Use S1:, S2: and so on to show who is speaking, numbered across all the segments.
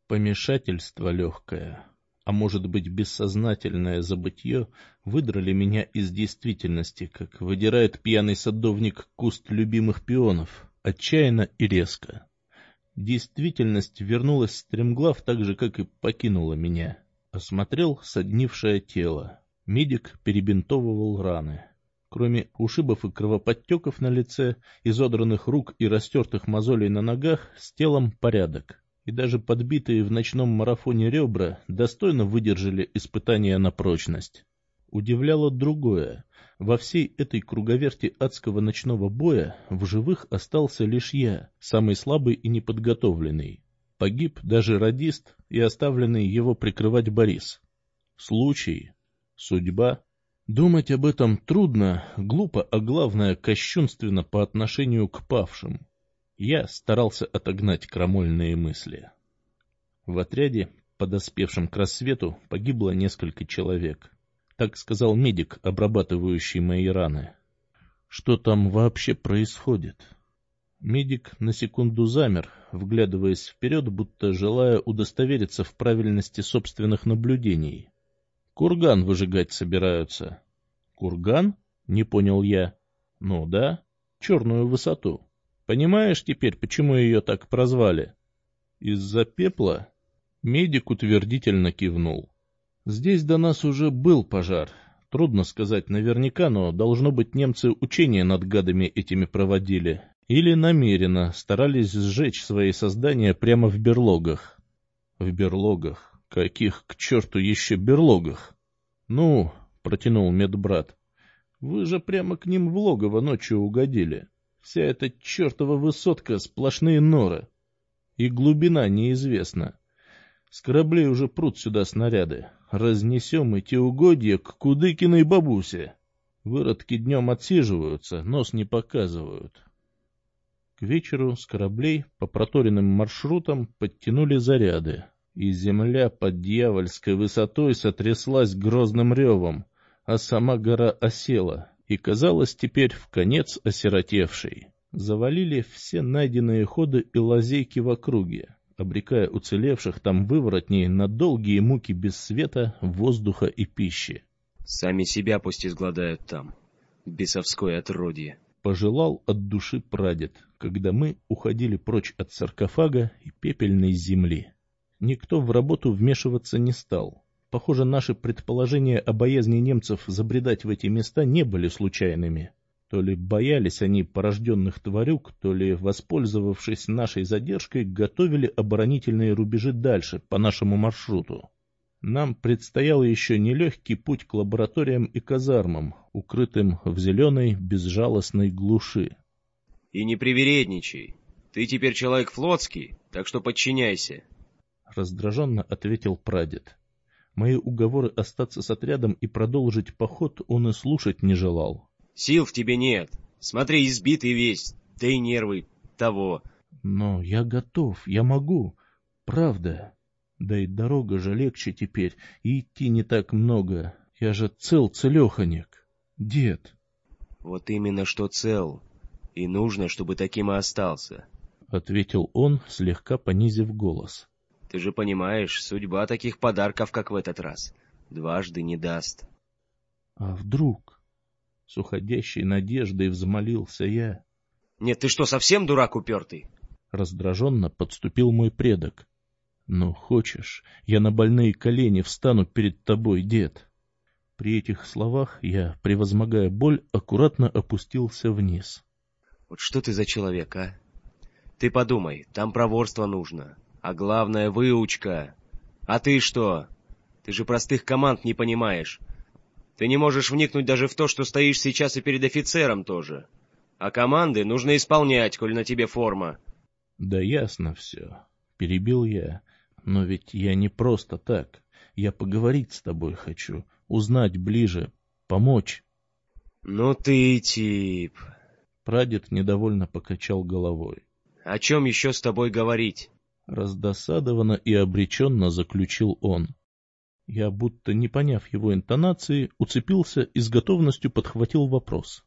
S1: Помешательство легкое, а может быть бессознательное забытье, выдрали меня из действительности, как выдирает пьяный садовник куст любимых пионов, отчаянно и резко. Действительность вернулась стремглав так же, как и покинула меня. Осмотрел соднившее тело. Медик перебинтовывал раны. Кроме ушибов и кровоподтеков на лице, изодранных рук и растертых мозолей на ногах, с телом порядок. И даже подбитые в ночном марафоне ребра достойно выдержали испытания на прочность. Удивляло другое. Во всей этой круговерти адского ночного боя в живых остался лишь я, самый слабый и неподготовленный. Погиб даже радист и оставленный его прикрывать Борис. Случай, судьба. Думать об этом трудно, глупо, а главное, кощунственно по отношению к павшим. Я старался отогнать крамольные мысли. В отряде, подоспевшем к рассвету, погибло несколько человек. Так сказал медик, обрабатывающий мои раны. Что там вообще происходит? Медик на секунду замер, вглядываясь вперед, будто желая удостовериться в правильности собственных наблюдений. Курган выжигать собираются. Курган? Не понял я. Ну да, черную высоту. Понимаешь теперь, почему ее так прозвали? Из-за пепла? Медик утвердительно кивнул. Здесь до нас уже был пожар. Трудно сказать наверняка, но, должно быть, немцы учения над гадами этими проводили. Или намеренно старались сжечь свои создания прямо в берлогах. В берлогах? Каких к черту еще берлогах? Ну, протянул медбрат, вы же прямо к ним в логово ночью угодили. Вся эта чертова высотка — сплошные норы. И глубина неизвестна. С кораблей уже прут сюда снаряды. Разнесем эти угодья к Кудыкиной бабусе. Выродки днем отсиживаются, нос не показывают. К вечеру с кораблей по проторенным маршрутам подтянули заряды, и земля под дьявольской высотой сотряслась грозным ревом, а сама гора осела и казалась теперь вконец осиротевшей. Завалили все найденные ходы и лазейки в округе, обрекая уцелевших там выворотней на долгие муки без света, воздуха и пищи.
S2: Сами себя пусть изгладают там, бесовское отродье.
S1: Пожелал от души прадед, когда мы уходили прочь от саркофага и пепельной земли. Никто в работу вмешиваться не стал. Похоже, наши предположения о боязни немцев забредать в эти места не были случайными. То ли боялись они порожденных тварюк, то ли, воспользовавшись нашей задержкой, готовили оборонительные рубежи дальше, по нашему маршруту. Нам предстоял еще нелегкий путь к лабораториям и казармам, укрытым в зеленой, безжалостной глуши.
S2: — И не привередничай. Ты теперь человек флотский, так что подчиняйся.
S1: Раздраженно ответил прадед. Мои уговоры остаться с отрядом и продолжить поход он и слушать не желал.
S2: — Сил в тебе нет. Смотри, избитый весь, да и нервы того.
S1: — Но я готов, я могу. Правда. Да и дорога же легче теперь, и идти не так много. Я же целеханик. Дед.
S2: — Вот именно что цел. И нужно, чтобы таким и остался.
S1: — ответил он, слегка понизив голос.
S2: — Ты же понимаешь, судьба таких подарков, как в этот раз, дважды не даст.
S1: — А вдруг? С уходящей надеждой взмолился я.
S2: — Нет, ты что, совсем дурак упертый?
S1: Раздраженно подступил мой предок. — Ну, хочешь, я на больные колени встану перед тобой, дед. При этих словах я, превозмогая боль, аккуратно опустился вниз.
S2: — Вот что ты за человек, а? Ты подумай, там проворство нужно, а главное — выучка. А ты что? Ты же простых команд не понимаешь. Ты не можешь вникнуть даже в то, что стоишь сейчас и перед офицером тоже. А команды нужно исполнять, коль на тебе форма.
S1: — Да ясно все, — перебил я. Но ведь я не просто так. Я поговорить с тобой хочу, узнать ближе, помочь.
S2: — Ну ты тип.
S1: Прадед недовольно покачал головой.
S2: — О чем еще с тобой говорить?
S1: Раздосадованно и обреченно заключил он. Я, будто не поняв его интонации, уцепился и с готовностью подхватил вопрос.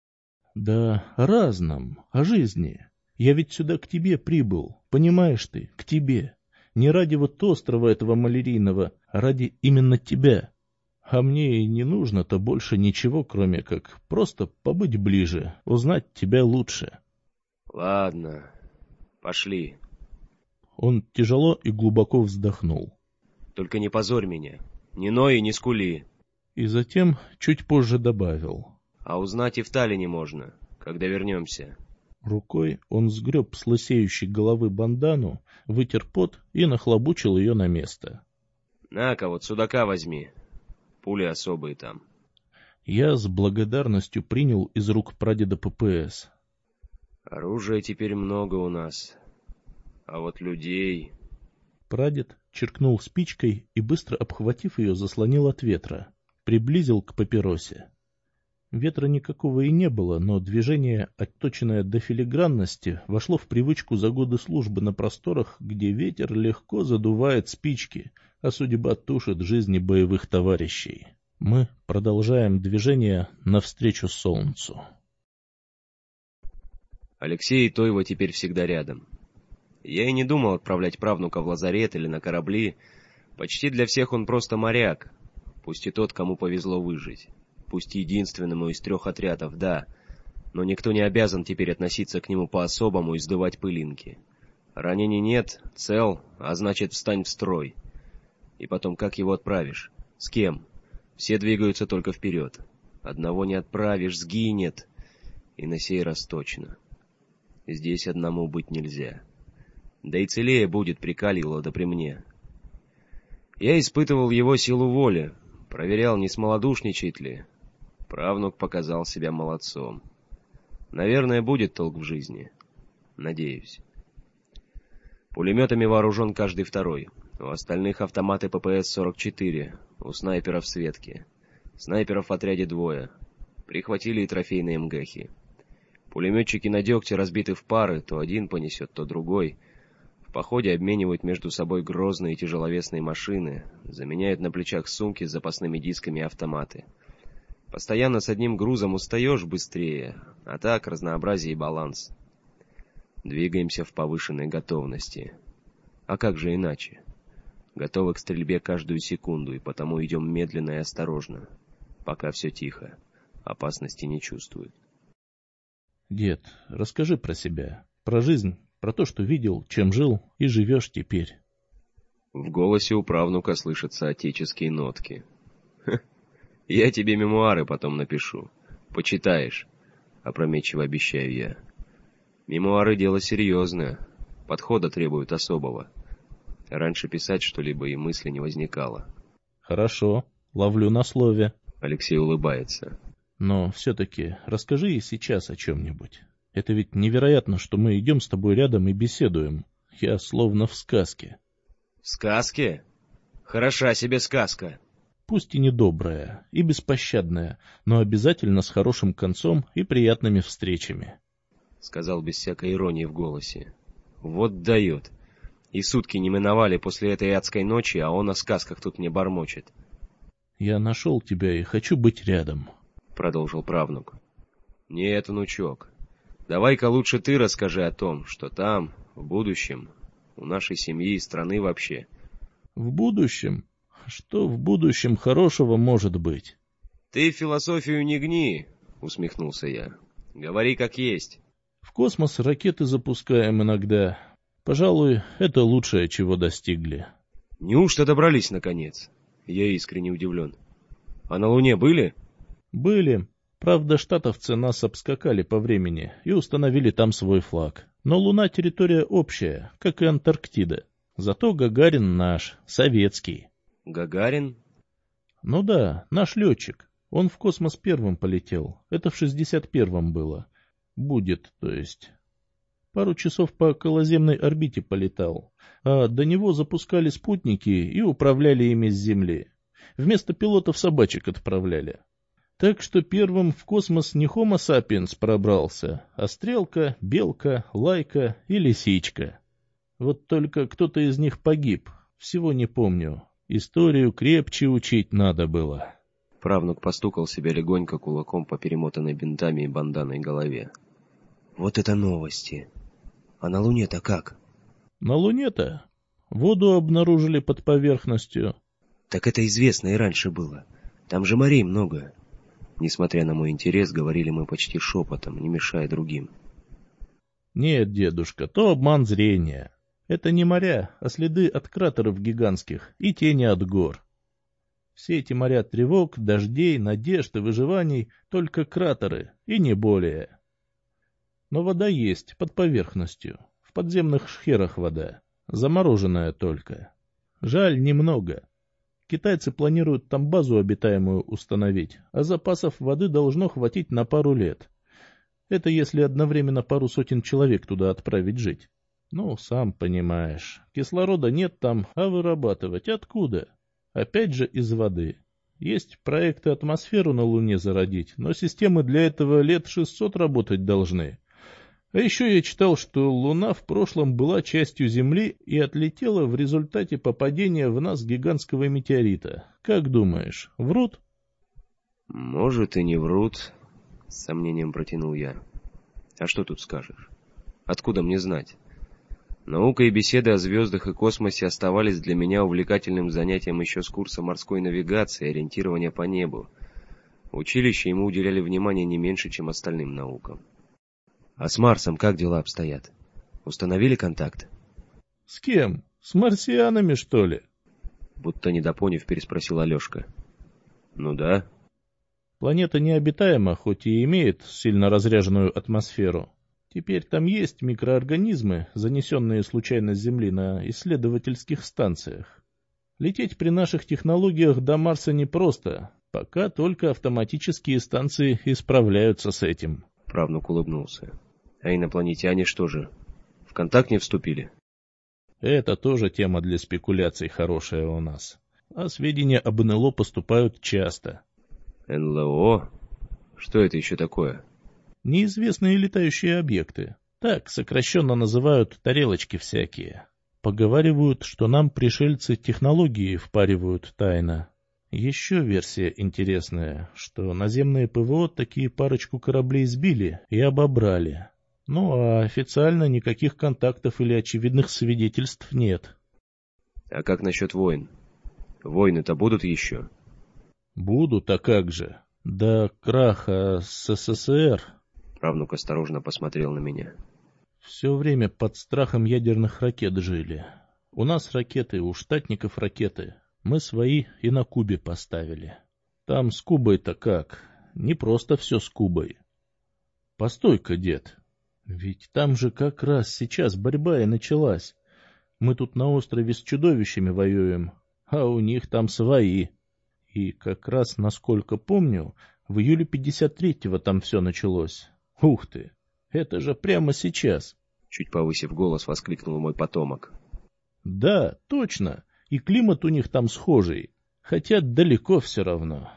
S1: — Да о разном, о жизни. Я ведь сюда к тебе прибыл, понимаешь ты, к тебе. Не ради вот острова этого малярийного, а ради именно тебя. А мне и не нужно-то больше ничего, кроме как просто побыть ближе, узнать тебя лучше.
S2: Ладно, пошли.
S1: Он тяжело и глубоко вздохнул.
S2: Только не позорь меня. Ни ной, ни скули.
S1: И затем чуть позже добавил.
S2: А узнать и в Таллине можно, когда вернемся.
S1: Рукой он сгреб с лысеющей головы бандану, вытер пот и нахлобучил ее на место.
S2: На-ка, вот судака возьми. Пули особые там.
S1: Я с благодарностью принял из рук прадеда ППС.
S2: Оружия теперь много у нас. А вот людей...
S1: Прадед черкнул спичкой и, быстро обхватив ее, заслонил от ветра. Приблизил к папиросе. Ветра никакого и не было, но движение, отточенное до филигранности, вошло в привычку за годы службы на просторах, где ветер легко задувает спички, а судьба тушит жизни боевых товарищей. Мы продолжаем движение навстречу солнцу.
S2: Алексей и Тойва теперь всегда рядом. Я и не думал отправлять правнука в лазарет или на корабли. Почти для всех он просто моряк, пусть и тот, кому повезло выжить. Пусть единственному из 3 отрядов, да, но никто не обязан теперь относиться к нему по-особому и сдувать пылинки. Ранений нет, цел, а значит, встань в строй. И потом, как его отправишь? С кем? Все двигаются только вперед. Одного не отправишь, сгинет. И на сей раз точно. Здесь одному быть нельзя. Да и целее будет при Калигула да при мне. Я испытывал его силу воли, проверял, не смолодушничает ли. Правнук показал себя молодцом. Наверное, будет толк в жизни. Надеюсь. Пулеметами вооружен каждый второй. У остальных автоматы ППС-44, у снайперов Светки. Снайперов в отряде 2. Прихватили и трофейные МГХи. Пулеметчики на дегте разбиты в пары, то один понесет, то другой. В походе обменивают между собой грозные и тяжеловесные машины, заменяют на плечах сумки с запасными дисками и автоматы. Постоянно с одним грузом устаешь быстрее, а так разнообразие и баланс. Двигаемся в повышенной готовности. А как же иначе? Готовы к стрельбе каждую секунду, и потому идем медленно и осторожно. Пока все тихо, опасности не чувствуют.
S1: Дед, расскажи про себя, про жизнь, про то, что видел, чем жил и живешь теперь.
S2: В голосе у правнука слышатся отеческие нотки. Я тебе мемуары потом напишу. Почитаешь. Опрометчиво обещаю я. Мемуары — дело серьезное. Подхода требуют особого. Раньше писать что-либо и мысли не возникало.
S1: Хорошо, ловлю на слове.
S2: Алексей улыбается.
S1: Но все-таки расскажи и сейчас о чем-нибудь. Это ведь невероятно, что мы идем с тобой рядом и беседуем. Я словно в сказке.
S2: В сказке? Хороша себе сказка.
S1: Пусть и недобрая, и беспощадная, но обязательно с хорошим концом и приятными встречами.
S2: Сказал без всякой иронии в голосе. Вот дает. И сутки не миновали после этой адской ночи, а он о сказках тут мне бормочет.
S1: Я нашел тебя и хочу быть рядом,
S2: продолжил правнук. Нет, внучок, давай-ка лучше ты расскажи о том, что там, в будущем, у нашей семьи и страны вообще.
S1: В будущем? Что в будущем хорошего может быть?
S2: Ты философию не гни, усмехнулся я. Говори как есть.
S1: В космос ракеты запускаем иногда. Пожалуй, это лучшее, чего достигли.
S2: Неужто добрались наконец? Я искренне удивлен. А на Луне были?
S1: Были. Правда, штатовцы нас обскакали по времени и установили там свой флаг. Но Луна — территория общая, как и Антарктида. Зато Гагарин наш, советский.
S2: Гагарин?
S1: Ну да, наш летчик. Он в космос первым полетел. Это в 61-м было. Будет, то есть. Пару часов по околоземной орбите полетал. А до него запускали спутники и управляли ими с Земли. Вместо пилотов собачек отправляли. Так что первым в космос не Homo sapiens пробрался, а стрелка, белка, лайка и лисичка. Вот только кто-то из них погиб. Всего не помню. Историю крепче учить надо было.
S2: Правнук постукал себя легонько кулаком по перемотанной бинтами и банданой голове. Вот это новости! А на Луне-то как?
S1: На Луне-то? Воду обнаружили под поверхностью.
S2: Так это известно и раньше было. Там же морей много. Несмотря на мой интерес, говорили мы почти шепотом, не мешая другим.
S1: Нет, дедушка, то обман зрения. Это не моря, а следы от кратеров гигантских и тени от гор. Все эти моря тревог, дождей, надежд и выживаний — только кратеры, и не более. Но вода есть, под поверхностью, в подземных шхерах вода, замороженная только. Жаль, немного. Китайцы планируют там базу обитаемую установить, а запасов воды должно хватить на пару лет. Это если одновременно пару сотен человек туда отправить жить. Ну, сам понимаешь, кислорода нет там, а вырабатывать откуда? Опять же из воды. Есть проекты атмосферу на Луне зародить, но системы для этого лет 600 работать должны. А еще я читал, что Луна в прошлом была частью Земли и отлетела в результате попадения в нас гигантского метеорита. Как думаешь, врут?
S2: Может и не врут, с сомнением протянул я. А что тут скажешь? Откуда мне знать? Наука и беседы о звездах и космосе оставались для меня увлекательным занятием еще с курса морской навигации и ориентирования по небу. В училище ему уделяли внимание не меньше, чем остальным наукам. А с Марсом как дела обстоят? Установили контакт?
S1: С кем? С марсианами, что ли?
S2: Будто недопоняв, переспросил Алешка. Ну да.
S1: Планета необитаема, хоть и имеет сильно разряженную атмосферу. Теперь там есть микроорганизмы, занесенные случайно с Земли на исследовательских станциях. Лететь при наших технологиях до Марса непросто, пока только автоматические станции исправляются с этим.
S2: Правнук улыбнулся. А инопланетяне что же, в контакт не вступили?
S1: Это тоже тема для спекуляций хорошая у нас. А сведения об НЛО поступают часто.
S2: НЛО? Что это еще такое?
S1: Неизвестные летающие объекты. Так сокращенно называют тарелочки всякие. Поговаривают, что нам пришельцы технологии впаривают тайно. Еще версия интересная, что наземные ПВО такие парочку кораблей сбили и обобрали. Ну а официально никаких контактов или очевидных свидетельств нет.
S2: А как насчет войн? Войны-то будут еще?
S1: Будут, а как же? До краха СССР...
S2: Правнук осторожно посмотрел на меня.
S1: Все время под страхом ядерных ракет жили. У нас ракеты, у штатников ракеты. Мы свои и на Кубе поставили. Там с Кубой-то как? Не просто все с Кубой. Постой-ка, дед. Ведь там же как раз сейчас борьба и началась. Мы тут на острове с чудовищами воюем, а у них там свои. И как раз, насколько помню, в июле 53-го там все началось. Ух ты! Это же прямо сейчас!
S2: Чуть повысив голос, воскликнул мой потомок.
S1: Да, точно! И климат у них там схожий, хотя далеко все равно.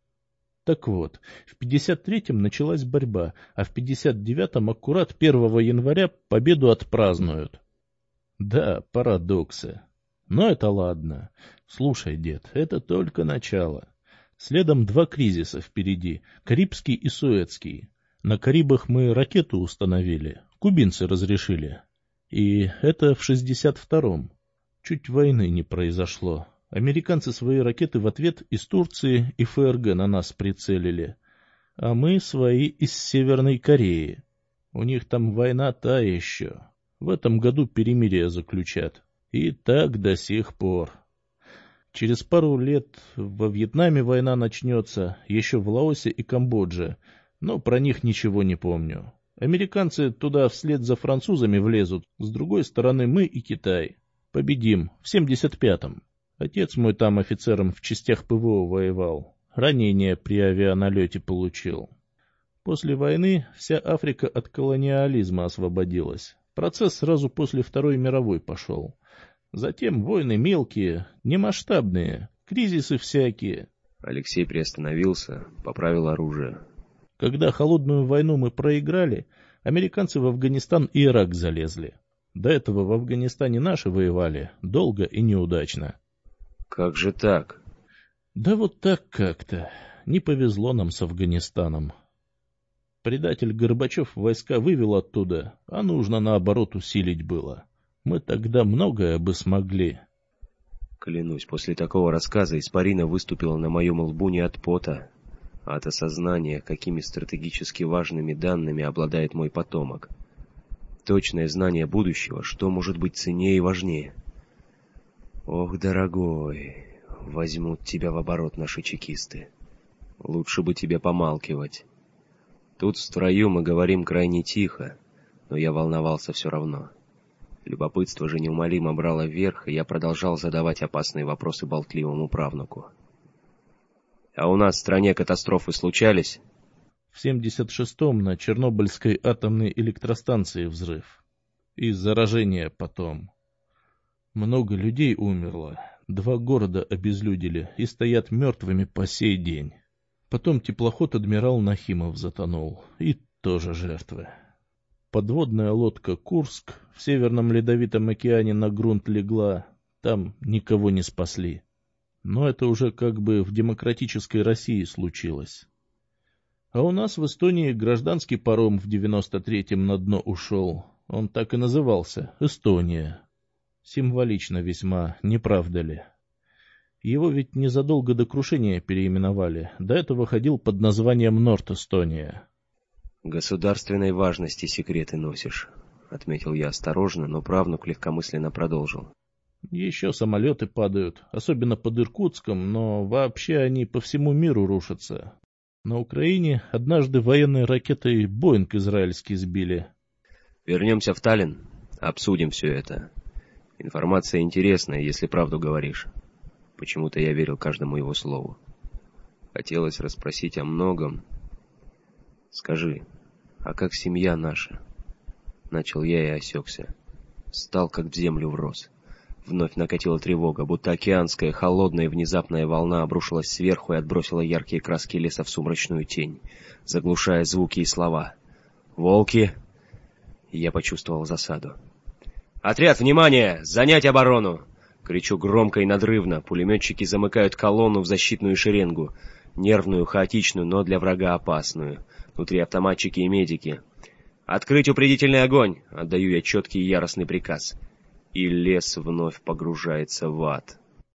S1: Так вот, в 53-м началась борьба, а в 59-м аккурат 1 января победу отпразднуют. Да, парадоксы. Но это ладно. Слушай, дед, это только начало. Следом 2 кризиса впереди, Карибский и Суэцкий. На Карибах мы ракету установили, кубинцы разрешили. И это в 62-м. Чуть войны не произошло. Американцы свои ракеты в ответ из Турции и ФРГ на нас прицелили. А мы свои из Северной Кореи. У них там война та еще. В этом году перемирие заключат. И так до сих пор. Через пару лет во Вьетнаме война начнется, еще в Лаосе и Камбодже, но про них ничего не помню. Американцы туда вслед за французами влезут, с другой стороны мы и Китай. Победим в 75-м. Отец мой там офицером в частях ПВО воевал, ранение при авианалете получил. После войны вся Африка от колониализма освободилась. Процесс сразу после Второй мировой пошел. Затем войны мелкие, немасштабные, кризисы всякие.
S2: Алексей приостановился, поправил оружие.
S1: Когда холодную войну мы проиграли, американцы в Афганистан и Ирак залезли. До этого в Афганистане наши воевали, долго и неудачно.
S2: Как же так?
S1: Да вот так как-то. Не повезло нам с Афганистаном. Предатель Горбачев войска вывел оттуда, а нужно наоборот усилить было. Мы тогда многое бы смогли.
S2: Клянусь, после такого рассказа испарина выступила на моем лбу не от пота, а от осознания, какими стратегически важными данными обладает мой потомок. Точное знание будущего, что может быть ценнее и важнее. Ох, дорогой, возьмут тебя в оборот наши чекисты. Лучше бы тебе помалкивать. Тут в строю мы говорим крайне тихо, но я волновался все равно. Любопытство же неумолимо брало вверх, и я продолжал задавать опасные вопросы болтливому правнуку. А у нас в стране катастрофы случались?
S1: В 76-м на Чернобыльской атомной электростанции взрыв. И заражение потом. Много людей умерло, 2 города обезлюдили и стоят мертвыми по сей день. Потом теплоход «Адмирал Нахимов» затонул, и тоже жертвы. Подводная лодка «Курск» в Северном Ледовитом океане на грунт легла, там никого не спасли. Но это уже как бы в демократической России случилось. А у нас в Эстонии гражданский паром в 93-м на дно ушел. Он так и назывался — «Эстония». Символично весьма, не правда ли? Его ведь незадолго до крушения переименовали. До этого ходил под названием «Норд-Эстония».
S2: «Государственной важности секреты носишь», — отметил я осторожно, но правнук легкомысленно продолжил.
S1: Еще самолеты падают, особенно под Иркутском, но вообще они по всему миру рушатся. На Украине однажды военной ракетой «Боинг» израильский сбили.
S2: Вернемся в Таллин, обсудим все это. Информация интересная, если правду говоришь. Почему-то я верил каждому его слову. Хотелось расспросить о многом. Скажи, а как семья наша? Начал я и осекся. Встал, как в землю врос. Вновь накатила тревога, будто океанская, холодная и внезапная волна обрушилась сверху и отбросила яркие краски леса в сумрачную тень, заглушая звуки и слова. «Волки!» Я почувствовал засаду. «Отряд, внимание! Занять оборону!» Кричу громко и надрывно. Пулеметчики замыкают колонну в защитную шеренгу. Нервную, хаотичную, но для врага опасную. Внутри автоматчики и медики. «Открыть упредительный огонь!» Отдаю я четкий и яростный приказ. И лес вновь погружается в ад.